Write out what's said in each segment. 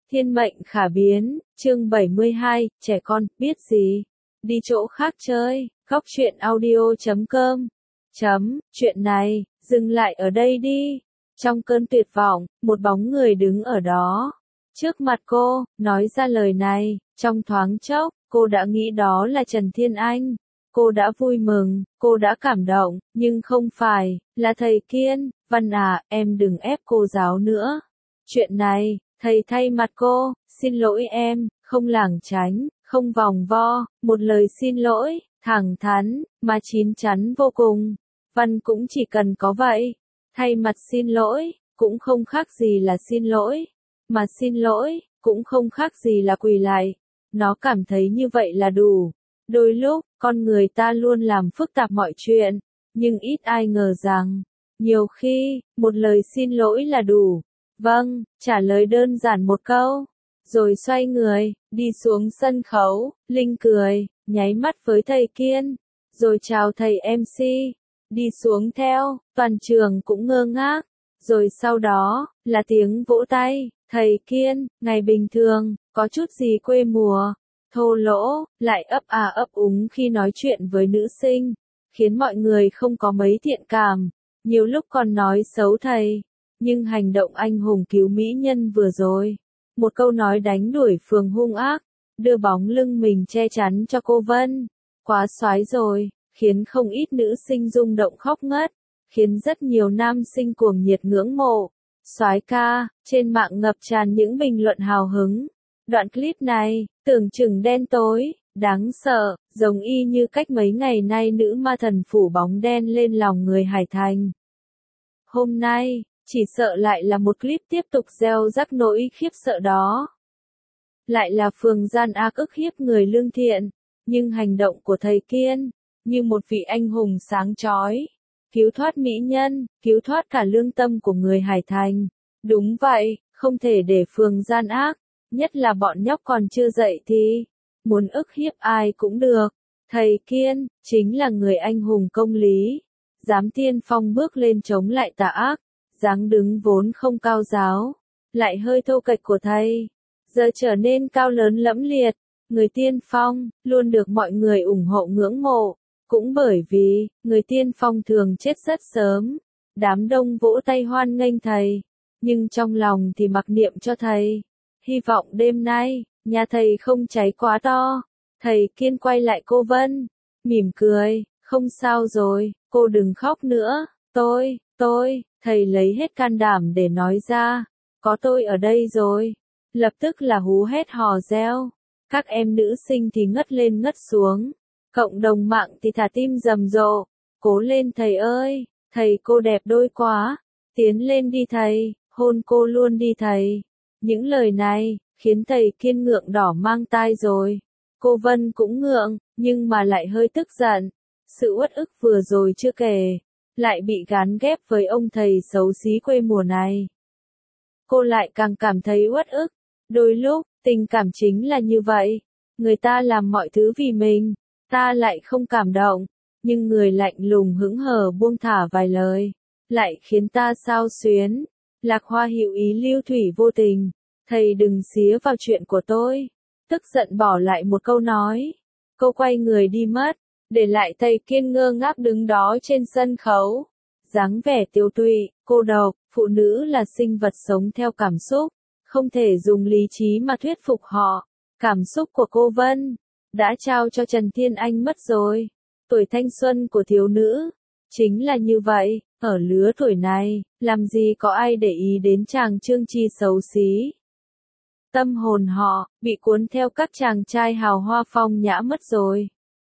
Thiên mệnh khả biến, chương 72, trẻ con, biết gì? Đi chỗ khác chơi, góc truyện audio.com. Chuyện này, dừng lại ở đây đi. Trong cơn tuyệt vọng, một bóng người đứng ở đó. Trước mặt cô, nói ra lời này, trong thoáng chốc, cô đã nghĩ đó là Trần Thiên Anh. Cô đã vui mừng, cô đã cảm động, nhưng không phải, là thầy Kiên. Văn à, em đừng ép cô giáo nữa. Chuyện này, thầy thay mặt cô, xin lỗi em, không lảng tránh, không vòng vo, một lời xin lỗi, thẳng thắn, mà chín chắn vô cùng. Văn cũng chỉ cần có vậy. Thay mặt xin lỗi, cũng không khác gì là xin lỗi. Mà xin lỗi, cũng không khác gì là quỳ lại. Nó cảm thấy như vậy là đủ. Đôi lúc, con người ta luôn làm phức tạp mọi chuyện, nhưng ít ai ngờ rằng, nhiều khi, một lời xin lỗi là đủ. Vâng, trả lời đơn giản một câu. Rồi xoay người, đi xuống sân khấu, Linh cười, nháy mắt với thầy Kiên. Rồi chào thầy MC. Đi xuống theo, toàn trường cũng ngơ ngác. Rồi sau đó, là tiếng vỗ tay. Thầy Kiên, ngày bình thường, có chút gì quê mùa, thô lỗ, lại ấp úng khi nói chuyện với nữ sinh, khiến mọi người không có mấy thiện cảm. Nhiều lúc còn nói xấu thầy. Nhưng hành động anh hùng cứu mỹ nhân vừa rồi, một câu nói đánh đuổi phường hung ác, đưa bóng lưng mình che chắn cho cô Vân, quá soái rồi, khiến không ít nữ sinh rung động khóc ngất, khiến rất nhiều nam sinh cuồng nhiệt ngưỡng mộ. Soái ca, trên mạng ngập tràn những bình luận hào hứng. Đoạn clip này, tưởng chừng đen tối, đáng sợ, giống y như cách mấy ngày nay nữ ma thần phủ bóng đen lên lòng người Hải Thành. Hôm nay, chỉ sợ lại là một clip tiếp tục gieo rắc nỗi khiếp sợ đó. Lại là phường gian ác ức hiếp người lương thiện, nhưng hành động của thầy Kiên, như một vị anh hùng sáng chói, cứu thoát mỹ nhân, cứu thoát cả lương tâm của người Hải Thành. Đúng vậy, không thể để phường gian ác, nhất là bọn nhóc còn chưa dậy thì, muốn ức hiếp ai cũng được. Thầy Kiên, chính là người anh hùng công lý, dám tiên phong bước lên chống lại tà ác. Dáng đứng vốn không cao giáo, lại hơi thô kệch của thầy, giờ trở nên cao lớn lẫm liệt, người tiên phong, luôn được mọi người ủng hộ ngưỡng mộ, cũng bởi vì, người tiên phong thường chết rất sớm, đám đông vỗ tay hoan nghênh thầy, nhưng trong lòng thì mặc niệm cho thầy, hy vọng đêm nay, nhà thầy không cháy quá to. Thầy Kiên quay lại cô Vân, mỉm cười, không sao rồi, cô đừng khóc nữa, thầy lấy hết can đảm để nói ra, có tôi ở đây rồi. Lập tức là hú hét hò reo, các em nữ sinh thì ngất lên ngất xuống, cộng đồng mạng thì thả tim rầm rộ, cố lên thầy ơi, thầy cô đẹp đôi quá, tiến lên đi thầy, hôn cô luôn đi thầy. Những lời này, khiến thầy Kiên ngượng đỏ mang tai rồi, cô Vân cũng ngượng, nhưng mà lại hơi tức giận, sự uất ức vừa rồi chưa kể, lại bị gán ghép với ông thầy xấu xí quê mùa này. Cô lại càng cảm thấy uất ức. Đôi lúc, tình cảm chính là như vậy. Người ta làm mọi thứ vì mình, ta lại không cảm động. Nhưng người lạnh lùng hững hờ buông thả vài lời, lại khiến ta xao xuyến. Lạc Hoa hữu ý lưu thủy vô tình. Thầy đừng xía vào chuyện của tôi. Tức giận bỏ lại một câu nói. Cô quay người đi mất. Để lại thầy Kiên ngơ ngác đứng đó trên sân khấu. Dáng vẻ tiêu tụy, cô độc, phụ nữ là sinh vật sống theo cảm xúc. Không thể dùng lý trí mà thuyết phục họ. Cảm xúc của cô Vân, đã trao cho Trần Thiên Anh mất rồi. Tuổi thanh xuân của thiếu nữ, chính là như vậy, ở lứa tuổi này, làm gì có ai để ý đến chàng Trương Chi xấu xí. Tâm hồn họ, bị cuốn theo các chàng trai hào hoa phong nhã mất rồi.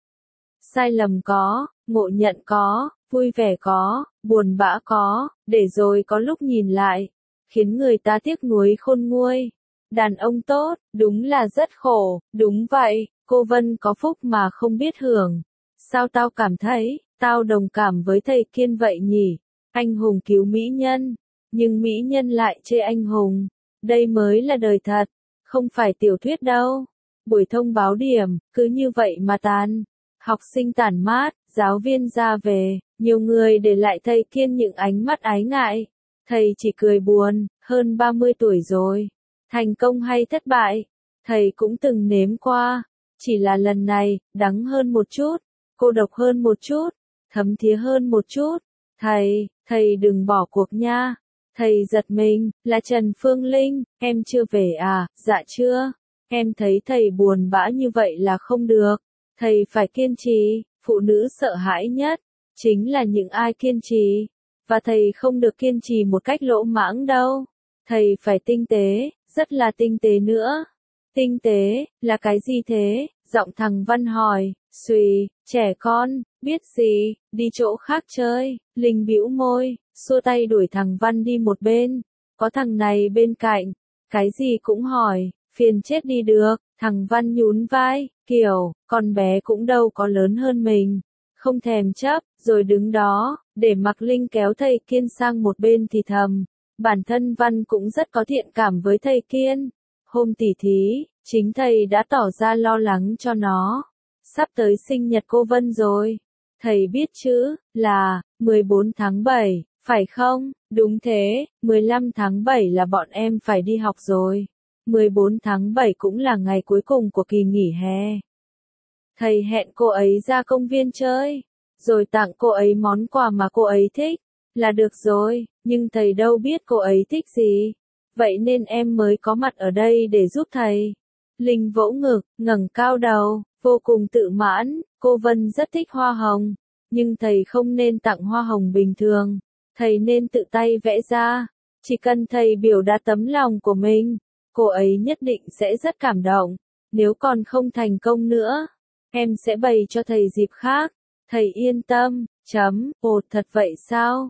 Sai lầm có, ngộ nhận có, vui vẻ có, buồn bã có, để rồi có lúc nhìn lại, khiến người ta tiếc nuối khôn nguôi. Đàn ông tốt, đúng là rất khổ, đúng vậy, cô Vân có phúc mà không biết hưởng. Sao tao cảm thấy, tao đồng cảm với thầy Kiên vậy nhỉ? Anh hùng cứu mỹ nhân, nhưng mỹ nhân lại chê anh hùng. Đây mới là đời thật, không phải tiểu thuyết đâu. Buổi thông báo điểm, cứ như vậy mà tàn. Học sinh tản mát, giáo viên ra về, nhiều người để lại thầy Kiên những ánh mắt ái ngại. Thầy chỉ cười buồn, hơn 30 tuổi rồi. Thành công hay thất bại, thầy cũng từng nếm qua. Chỉ là lần này, đắng hơn một chút, cô độc hơn một chút, thấm thía hơn một chút. Thầy đừng bỏ cuộc nha. Thầy giật mình, là Trần Phương Linh, em chưa về à? Dạ chưa. Em thấy thầy buồn bã như vậy là không được. Thầy phải kiên trì, phụ nữ sợ hãi nhất, chính là những ai kiên trì. Và thầy không được kiên trì một cách lỗ mãng đâu. Thầy phải tinh tế, rất là tinh tế nữa. Tinh tế, là cái gì thế? Giọng thằng Văn hỏi, xùy, trẻ con, biết gì, đi chỗ khác chơi. Linh bĩu môi, xua tay đuổi thằng Văn đi một bên. Có thằng này bên cạnh, cái gì cũng hỏi, phiền chết đi được. Thằng Văn nhún vai, kiểu, con bé cũng đâu có lớn hơn mình. Không thèm chấp, rồi đứng đó, để mặc Linh kéo thầy Kiên sang một bên thì thầm. Bản thân Văn cũng rất có thiện cảm với thầy Kiên. Hôm tỉ thí, chính thầy đã tỏ ra lo lắng cho nó. Sắp tới sinh nhật cô Vân rồi. Thầy biết chứ, là 14 tháng 7, phải không? Đúng thế, 15 tháng 7 là bọn em phải đi học rồi. 14 tháng 7 cũng là ngày cuối cùng của kỳ nghỉ hè. Thầy hẹn cô ấy ra công viên chơi, rồi tặng cô ấy món quà mà cô ấy thích, là được rồi, nhưng thầy đâu biết cô ấy thích gì. Vậy nên em mới có mặt ở đây để giúp thầy. Linh vỗ ngực, ngẩng cao đầu, vô cùng tự mãn, cô Vân rất thích hoa hồng, nhưng thầy không nên tặng hoa hồng bình thường, thầy nên tự tay vẽ ra. Chỉ cần thầy biểu đạt tấm lòng của mình, cô ấy nhất định sẽ rất cảm động. Nếu còn không thành công nữa, em sẽ bày cho thầy dịp khác. Thầy yên tâm, ồ thật vậy sao?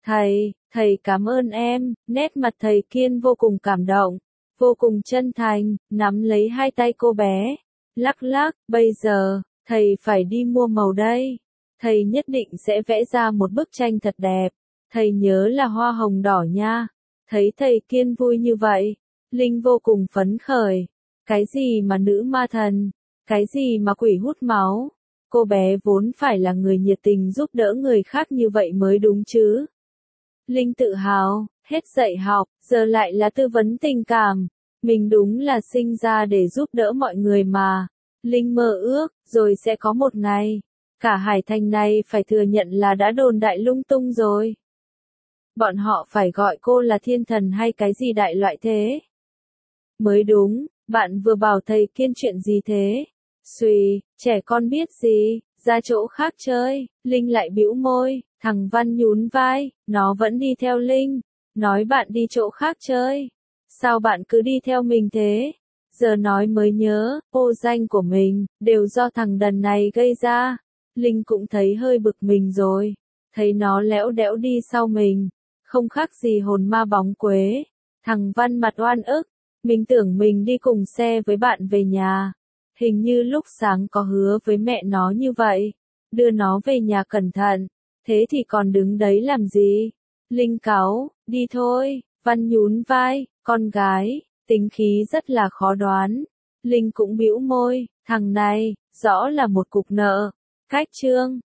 Thầy cảm ơn em. Nét mặt thầy Kiên vô cùng cảm động, vô cùng chân thành, nắm lấy hai tay cô bé. Lắc lắc, bây giờ, thầy phải đi mua màu đây. Thầy nhất định sẽ vẽ ra một bức tranh thật đẹp. Thầy nhớ là hoa hồng đỏ nha. Thấy thầy Kiên vui như vậy, Linh vô cùng phấn khởi. Cái gì mà nữ ma thần, cái gì mà quỷ hút máu. Cô bé vốn phải là người nhiệt tình giúp đỡ người khác như vậy mới đúng chứ. Linh tự hào, hết dạy học, giờ lại là tư vấn tình cảm. Mình đúng là sinh ra để giúp đỡ mọi người mà. Linh mơ ước, rồi sẽ có một ngày, cả Hải Thành này phải thừa nhận là đã đồn đại lung tung rồi. Bọn họ phải gọi cô là thiên thần hay cái gì đại loại thế? Mới đúng, bạn vừa bảo thầy Kiên chuyện gì thế? Xùy, trẻ con biết gì, ra chỗ khác chơi. Linh lại bĩu môi, thằng Văn nhún vai, nó vẫn đi theo Linh, nói bạn đi chỗ khác chơi. Sao bạn cứ đi theo mình thế? Giờ nói mới nhớ, ô danh của mình, đều do thằng đần này gây ra. Linh cũng thấy hơi bực mình rồi, thấy nó lẽo đẽo đi sau mình, không khác gì hồn ma bóng quế. Thằng Văn mặt oan ức, mình tưởng mình đi cùng xe với bạn về nhà. Hình như lúc sáng có hứa với mẹ nó như vậy, đưa nó về nhà cẩn thận, thế thì còn đứng đấy làm gì? Linh cáu, đi thôi. Văn nhún vai, con gái, tính khí rất là khó đoán. Linh cũng bĩu môi, thằng này, rõ là một cục nợ. Cách chương